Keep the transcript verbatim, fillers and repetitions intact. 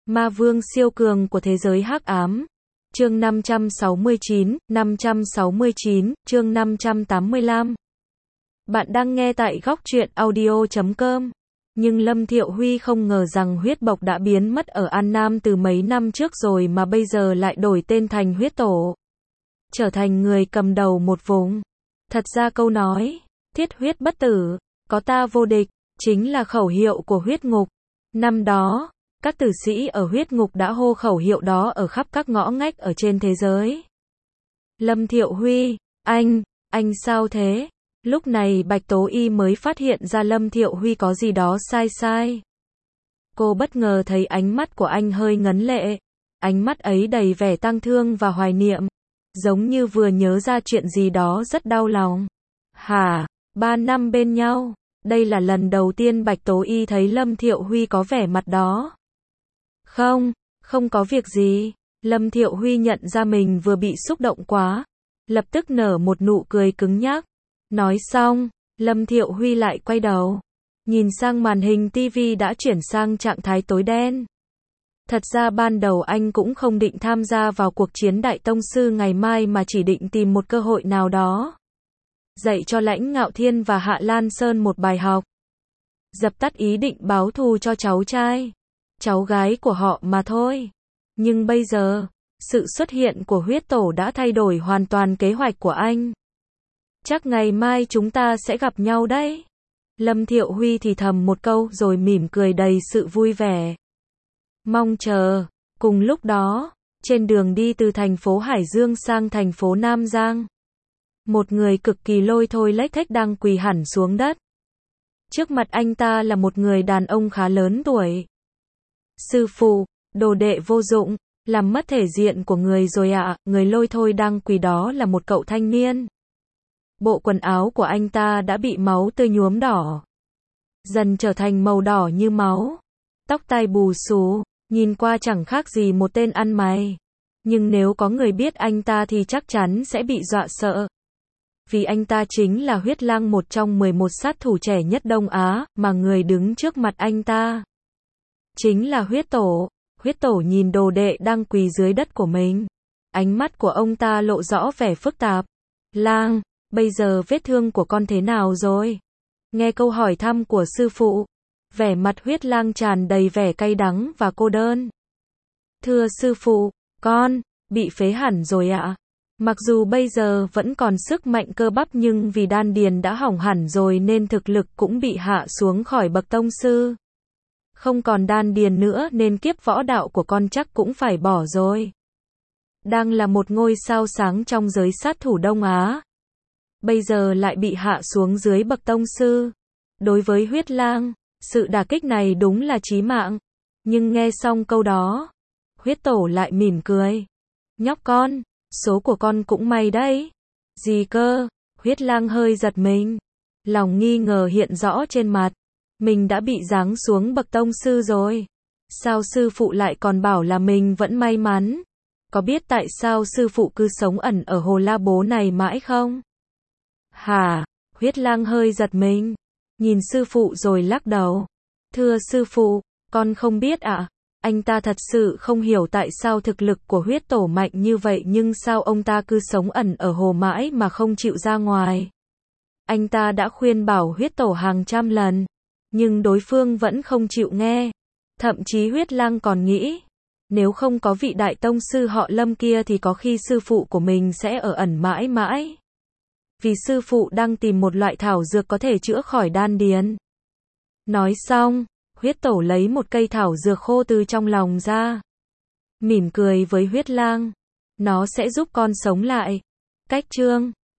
Ma vương siêu cường của thế giới hắc ám. Chương năm trăm sáu mươi chín, năm trăm sáu mươi chín, chương năm trăm tám mươi lăm. Bạn đang nghe tại góc truyện audio chấm com. Nhưng Lâm Thiệu Huy không ngờ rằng huyết bộc đã biến mất ở An Nam từ mấy năm trước rồi mà bây giờ lại đổi tên thành huyết tổ. Trở thành người cầm đầu một vùng. Thật ra câu nói, thiết huyết bất tử, có ta vô địch, chính là khẩu hiệu của huyết ngục. Năm đó, các tử sĩ ở huyết ngục đã hô khẩu hiệu đó ở khắp các ngõ ngách ở trên thế giới. Lâm Thiệu Huy, anh, anh sao thế? Lúc này Bạch Tố Y mới phát hiện ra Lâm Thiệu Huy có gì đó sai sai. Cô bất ngờ thấy ánh mắt của anh hơi ngấn lệ. Ánh mắt ấy đầy vẻ tang thương và hoài niệm. Giống như vừa nhớ ra chuyện gì đó rất đau lòng. Hả? Ba năm bên nhau. Đây là lần đầu tiên Bạch Tố Y thấy Lâm Thiệu Huy có vẻ mặt đó. Không, không có việc gì. Lâm Thiệu Huy nhận ra mình vừa bị xúc động quá. Lập tức nở một nụ cười cứng nhắc. Nói xong, Lâm Thiệu Huy lại quay đầu. Nhìn sang màn hình tivi đã chuyển sang trạng thái tối đen. Thật ra ban đầu anh cũng không định tham gia vào cuộc chiến Đại Tông Sư ngày mai mà chỉ định tìm một cơ hội nào đó. Dạy cho Lãnh Ngạo Thiên và Hạ Lan Sơn một bài học. Dập tắt ý định báo thù cho cháu trai, cháu gái của họ mà thôi. Nhưng bây giờ, sự xuất hiện của huyết tổ đã thay đổi hoàn toàn kế hoạch của anh. Chắc ngày mai chúng ta sẽ gặp nhau đấy. Lâm Thiệu Huy thì thầm một câu rồi mỉm cười đầy sự vui vẻ. Mong chờ. Cùng lúc đó, trên đường đi từ thành phố Hải Dương sang thành phố Nam Giang, một người cực kỳ lôi thôi lếch thếch đang quỳ hẳn xuống đất. Trước mặt anh ta là một người đàn ông khá lớn tuổi. Sư phụ, đồ đệ vô dụng, làm mất thể diện của người rồi ạ. À. Người lôi thôi đang quỳ đó là một cậu thanh niên. Bộ quần áo của anh ta đã bị máu tươi nhuốm đỏ, dần trở thành màu đỏ như máu. Tóc tai bù xù, nhìn qua chẳng khác gì một tên ăn mày. Nhưng nếu có người biết anh ta thì chắc chắn sẽ bị dọa sợ. Vì anh ta chính là Huyết Lang, một trong mười một sát thủ trẻ nhất Đông Á, mà người đứng trước mặt anh ta chính là huyết tổ. Huyết tổ nhìn đồ đệ đang quỳ dưới đất của mình. Ánh mắt của ông ta lộ rõ vẻ phức tạp. Lang, bây giờ vết thương của con thế nào rồi? Nghe câu hỏi thăm của sư phụ, vẻ mặt Huyết Lang tràn đầy vẻ cay đắng và cô đơn. Thưa sư phụ, con bị phế hẳn rồi ạ. Mặc dù bây giờ vẫn còn sức mạnh cơ bắp nhưng vì đan điền đã hỏng hẳn rồi nên thực lực cũng bị hạ xuống khỏi bậc tông sư. Không còn đan điền nữa nên kiếp võ đạo của con chắc cũng phải bỏ rồi. Đang là một ngôi sao sáng trong giới sát thủ Đông Á, bây giờ lại bị hạ xuống dưới bậc tông sư. Đối với Huyết Lang, sự đả kích này đúng là chí mạng. Nhưng nghe xong câu đó, huyết tổ lại mỉm cười. Nhóc con, số của con cũng may đấy. Gì cơ? Huyết Lang hơi giật mình. Lòng nghi ngờ hiện rõ trên mặt. Mình đã bị giáng xuống bậc tông sư rồi. Sao sư phụ lại còn bảo là mình vẫn may mắn? Có biết tại sao sư phụ cứ sống ẩn ở Hồ La Bố này mãi không? Hả? Huyết Lang hơi giật mình. Nhìn sư phụ rồi lắc đầu. Thưa sư phụ, con không biết ạ. À? Anh ta thật sự không hiểu tại sao thực lực của huyết tổ mạnh như vậy nhưng sao ông ta cứ sống ẩn ở hồ mãi mà không chịu ra ngoài. Anh ta đã khuyên bảo huyết tổ hàng trăm lần, nhưng đối phương vẫn không chịu nghe. Thậm chí Huyết Lang còn nghĩ, nếu không có vị đại tông sư họ Lâm kia thì có khi sư phụ của mình sẽ ở ẩn mãi mãi. Vì sư phụ đang tìm một loại thảo dược có thể chữa khỏi đan điền. Nói xong, huyết tổ lấy một cây thảo dược khô từ trong lòng ra. Mỉm cười với Huyết Lang. Nó sẽ giúp con sống lại. Cách chương